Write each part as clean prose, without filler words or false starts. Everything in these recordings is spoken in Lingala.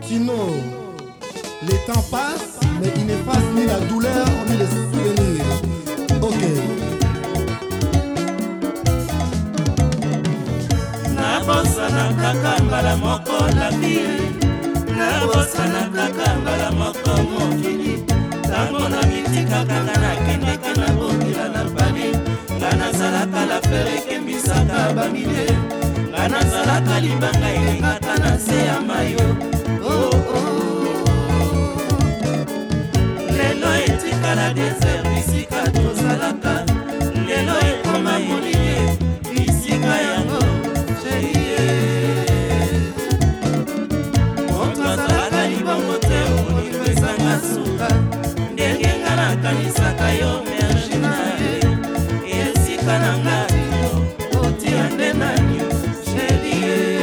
Tino, les temps passent, mais ils n'effacent ni la douleur ni les souvenirs. Ok. Nabosana kaka mbala moko la vie, nabosana kaka mbala moko mokili. Tango na mitika kaka nakendeka na bokila na bali, ngana zalaka la fereke mbisaka bamile, ngana zalaka libanga elengaka na se ya mayo. Oh oh, lelo etikala desert bisika tozalaka, lelo ekoma molie bisika yango cherie. Moto azalaka libongo te olingo ezanga suka, ndenge nga nakanisaka yo mergi na ye, esika na nga otia nde nani cherie.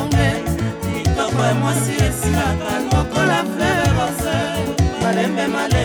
Mwasi esilaka lokola fleur rose, malembe malembe